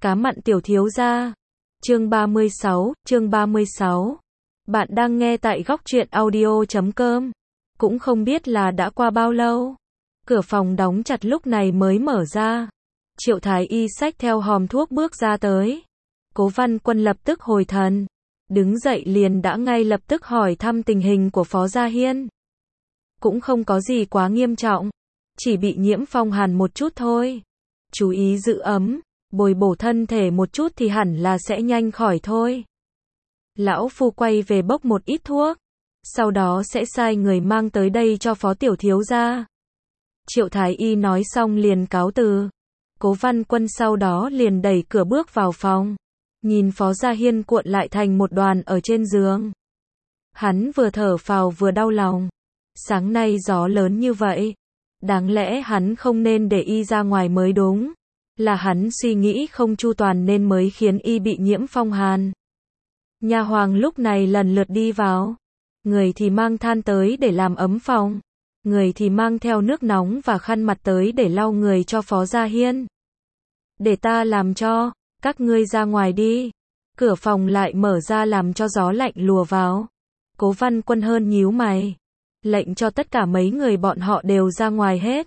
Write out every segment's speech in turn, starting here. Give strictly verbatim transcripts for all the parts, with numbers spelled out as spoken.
Cá mặn tiểu thiếu gia. Chương ba mươi sáu, chương ba mươi sáu. Bạn đang nghe tại góc truyện audio chấm com. Cũng không biết là đã qua bao lâu. Cửa phòng đóng chặt lúc này mới mở ra. Triệu Thái Y xách theo hòm thuốc bước ra tới. Cố Văn Quân lập tức hồi thần. Đứng dậy liền đã ngay lập tức hỏi thăm tình hình của Phó Gia Hiên. Cũng không có gì quá nghiêm trọng. Chỉ bị nhiễm phong hàn một chút thôi. Chú ý giữ ấm, bồi bổ thân thể một chút thì hẳn là sẽ nhanh khỏi thôi. Lão phu quay về bốc một ít thuốc. Sau đó sẽ sai người mang tới đây cho Phó Tiểu Thiếu gia. Triệu Thái Y nói xong liền cáo từ. Cố Văn Quân sau đó liền đẩy cửa bước vào phòng. Nhìn Phó Gia Hiên cuộn lại thành một đoàn ở trên giường. Hắn vừa thở phào vừa đau lòng. Sáng nay gió lớn như vậy. Đáng lẽ hắn không nên để y ra ngoài mới đúng. Là hắn suy nghĩ không chu toàn nên mới khiến y bị nhiễm phong hàn. Nha hoàng lúc này lần lượt đi vào. Người thì mang than tới để làm ấm phòng. Người thì mang theo nước nóng và khăn mặt tới để lau người cho Phó Gia Hiên. Để ta làm cho, các ngươi ra ngoài đi. Cửa phòng lại mở ra làm cho gió lạnh lùa vào. Cố Văn Quân hơn nhíu mày. Lệnh cho tất cả mấy người bọn họ đều ra ngoài hết.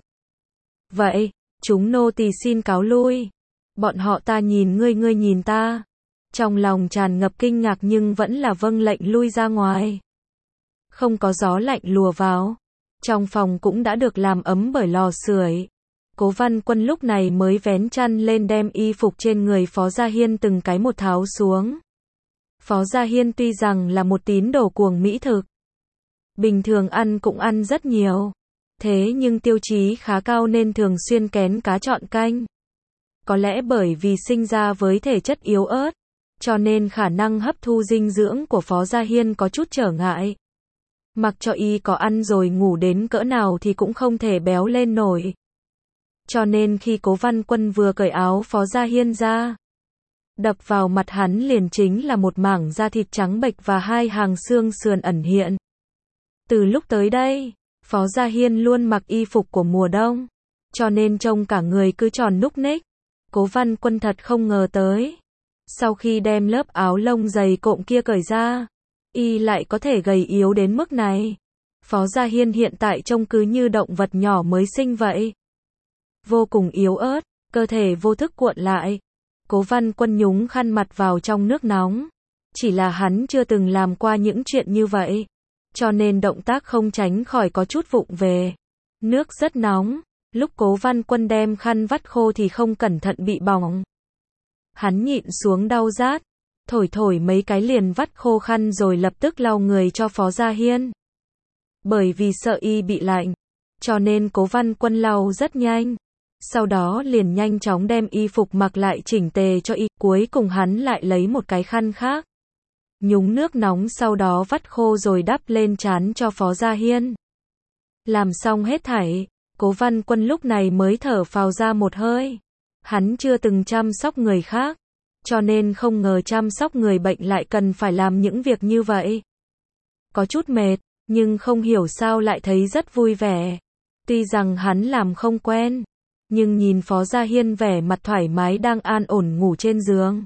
Vậy, chúng nô tỳ xin cáo lui. Bọn họ ta nhìn ngươi ngươi nhìn ta. Trong lòng tràn ngập kinh ngạc nhưng vẫn là vâng lệnh lui ra ngoài. Không có gió lạnh lùa vào. Trong phòng cũng đã được làm ấm bởi lò sưởi. Cố Văn Quân lúc này mới vén chăn lên đem y phục trên người Phó Gia Hiên từng cái một tháo xuống. Phó Gia Hiên tuy rằng là một tín đồ cuồng mỹ thực. Bình thường ăn cũng ăn rất nhiều. Thế nhưng tiêu chí khá cao nên thường xuyên kén cá chọn canh. Có lẽ bởi vì sinh ra với thể chất yếu ớt. Cho nên khả năng hấp thu dinh dưỡng của Phó Gia Hiên có chút trở ngại. Mặc cho y có ăn rồi ngủ đến cỡ nào thì cũng không thể béo lên nổi. Cho nên khi Cố Văn Quân vừa cởi áo Phó Gia Hiên ra, đập vào mặt hắn liền chính là một mảng da thịt trắng bệch và hai hàng xương sườn ẩn hiện. Từ lúc tới đây, Phó Gia Hiên luôn mặc y phục của mùa đông, cho nên trông cả người cứ tròn núc ních. Cố Văn Quân thật không ngờ tới. Sau khi đem lớp áo lông dày cộm kia cởi ra, y lại có thể gầy yếu đến mức này. Phó Gia Hiên hiện tại trông cứ như động vật nhỏ mới sinh vậy. Vô cùng yếu ớt, cơ thể vô thức cuộn lại. Cố Văn Quân nhúng khăn mặt vào trong nước nóng. Chỉ là hắn chưa từng làm qua những chuyện như vậy. Cho nên động tác không tránh khỏi có chút vụng về. Nước rất nóng. Lúc Cố Văn Quân đem khăn vắt khô thì không cẩn thận bị bỏng. Hắn nhịn xuống đau rát. Thổi thổi mấy cái liền vắt khô khăn rồi lập tức lau người cho Phó Gia Hiên. Bởi vì sợ y bị lạnh. Cho nên Cố Văn Quân lau rất nhanh. Sau đó liền nhanh chóng đem y phục mặc lại chỉnh tề cho y. Cuối cùng hắn lại lấy một cái khăn khác. Nhúng nước nóng sau đó vắt khô rồi đắp lên trán cho Phó Gia Hiên. Làm xong hết thảy, Cố Văn Quân lúc này mới thở phào ra một hơi. Hắn chưa từng chăm sóc người khác, cho nên không ngờ chăm sóc người bệnh lại cần phải làm những việc như vậy. Có chút mệt, nhưng không hiểu sao lại thấy rất vui vẻ. Tuy rằng hắn làm không quen, nhưng nhìn Phó Gia Hiên vẻ mặt thoải mái đang an ổn ngủ trên giường.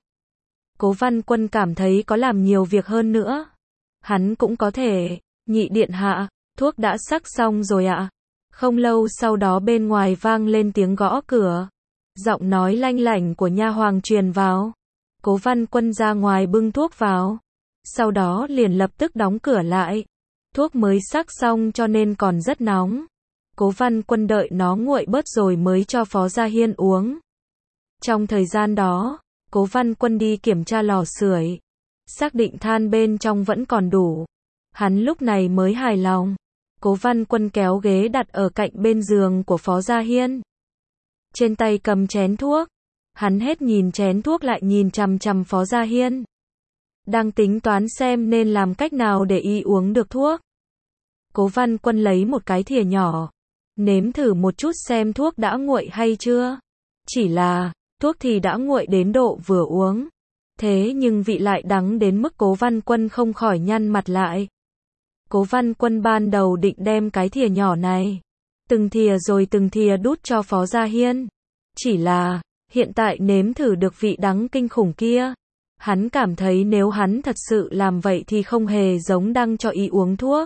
Cố Văn Quân cảm thấy có làm nhiều việc hơn nữa. Hắn cũng có thể, nhị điện hạ, thuốc đã sắc xong rồi ạ. À? Không lâu sau đó bên ngoài vang lên tiếng gõ cửa. Giọng nói lanh lảnh của nha hoàng truyền vào. Cố Văn Quân ra ngoài bưng thuốc vào. Sau đó liền lập tức đóng cửa lại. Thuốc mới sắc xong cho nên còn rất nóng. Cố Văn Quân đợi nó nguội bớt rồi mới cho Phó Gia Hiên uống. Trong thời gian đó, Cố Văn Quân đi kiểm tra lò sưởi, xác định than bên trong vẫn còn đủ. Hắn lúc này mới hài lòng. Cố Văn Quân kéo ghế đặt ở cạnh bên giường của Phó Gia Hiên. Trên tay cầm chén thuốc. Hắn hết nhìn chén thuốc lại nhìn chằm chằm Phó Gia Hiên. Đang tính toán xem nên làm cách nào để y uống được thuốc. Cố Văn Quân lấy một cái thìa nhỏ. Nếm thử một chút xem thuốc đã nguội hay chưa. Chỉ là, thuốc thì đã nguội đến độ vừa uống. Thế nhưng vị lại đắng đến mức Cố Văn Quân không khỏi nhăn mặt lại. Cố Văn Quân ban đầu định đem cái thìa nhỏ này, từng thìa rồi từng thìa đút cho Phó Gia Hiên. Chỉ là, Hiện tại nếm thử được vị đắng kinh khủng kia. Hắn cảm thấy nếu hắn thật sự làm vậy thì không hề giống đang cho y uống thuốc,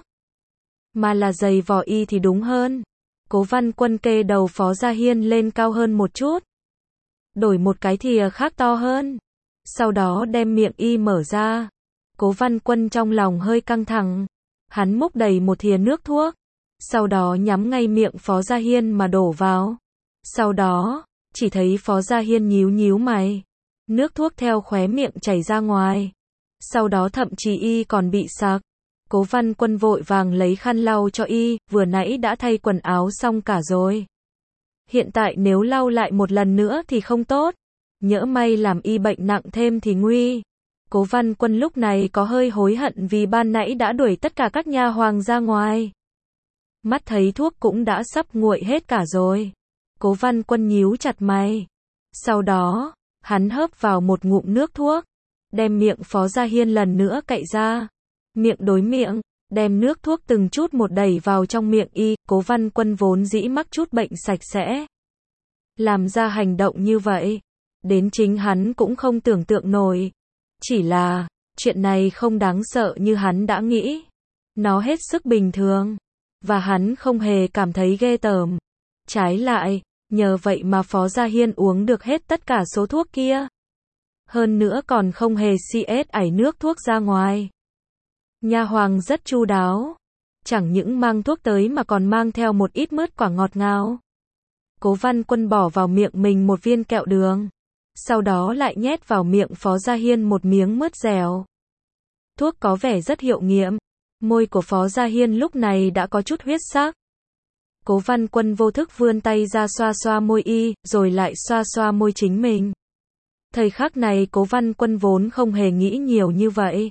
mà là giày vò y thì đúng hơn. Cố Văn Quân kê đầu Phó Gia Hiên lên cao hơn một chút, đổi một cái thìa khác to hơn, sau đó đem miệng y mở ra. Cố Văn Quân trong lòng hơi căng thẳng, hắn múc đầy một thìa nước thuốc, sau đó nhắm ngay miệng Phó Gia Hiên mà đổ vào. Sau đó, chỉ thấy Phó Gia Hiên nhíu nhíu mày, nước thuốc theo khóe miệng chảy ra ngoài. Sau đó thậm chí y còn bị sặc. Cố Văn Quân vội vàng lấy khăn lau cho y, vừa nãy đã thay quần áo xong cả rồi. Hiện tại nếu lau lại một lần nữa thì không tốt, nhỡ may làm y bệnh nặng thêm thì nguy. Cố Văn Quân lúc này có hơi hối hận vì ban nãy đã đuổi tất cả các nha hoàng ra ngoài. Mắt thấy thuốc cũng đã sắp nguội hết cả rồi. Cố Văn Quân nhíu chặt mày. Sau đó, hắn hớp vào một ngụm nước thuốc, đem miệng Phó Gia Hiên lần nữa cạy ra. Miệng đối miệng, đem nước thuốc từng chút một đẩy vào trong miệng y. Cố Văn Quân vốn dĩ mắc chút bệnh sạch sẽ, làm ra hành động như vậy, đến chính hắn cũng không tưởng tượng nổi. Chỉ là, chuyện này không đáng sợ như hắn đã nghĩ. Nó hết sức bình thường, và hắn không hề cảm thấy ghê tởm. Trái lại, nhờ vậy mà Phó Gia Hiên uống được hết tất cả số thuốc kia. Hơn nữa còn không hề xì ét ảy nước thuốc ra ngoài. Nha hoàng rất chu đáo, chẳng những mang thuốc tới mà còn mang theo một ít mứt quả ngọt ngào. Cố Văn Quân bỏ vào miệng mình một viên kẹo đường, sau đó lại nhét vào miệng Phó Gia Hiên một miếng mứt dẻo. Thuốc có vẻ rất hiệu nghiệm, môi của Phó Gia Hiên lúc này đã có chút huyết sắc. Cố Văn Quân vô thức vươn tay ra xoa xoa môi y, rồi lại xoa xoa môi chính mình. Thời khắc này Cố Văn Quân vốn không hề nghĩ nhiều như vậy.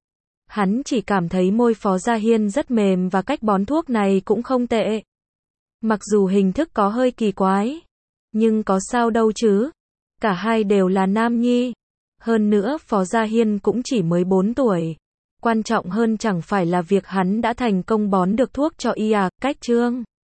Hắn chỉ cảm thấy môi Phó Gia Hiên rất mềm và cách bón thuốc này cũng không tệ. Mặc dù hình thức có hơi kỳ quái, nhưng có sao đâu chứ. Cả hai đều là nam nhi. Hơn nữa Phó Gia Hiên cũng chỉ mới bốn tuổi. Quan trọng hơn chẳng phải là việc hắn đã thành công bón được thuốc cho y à, cách chương.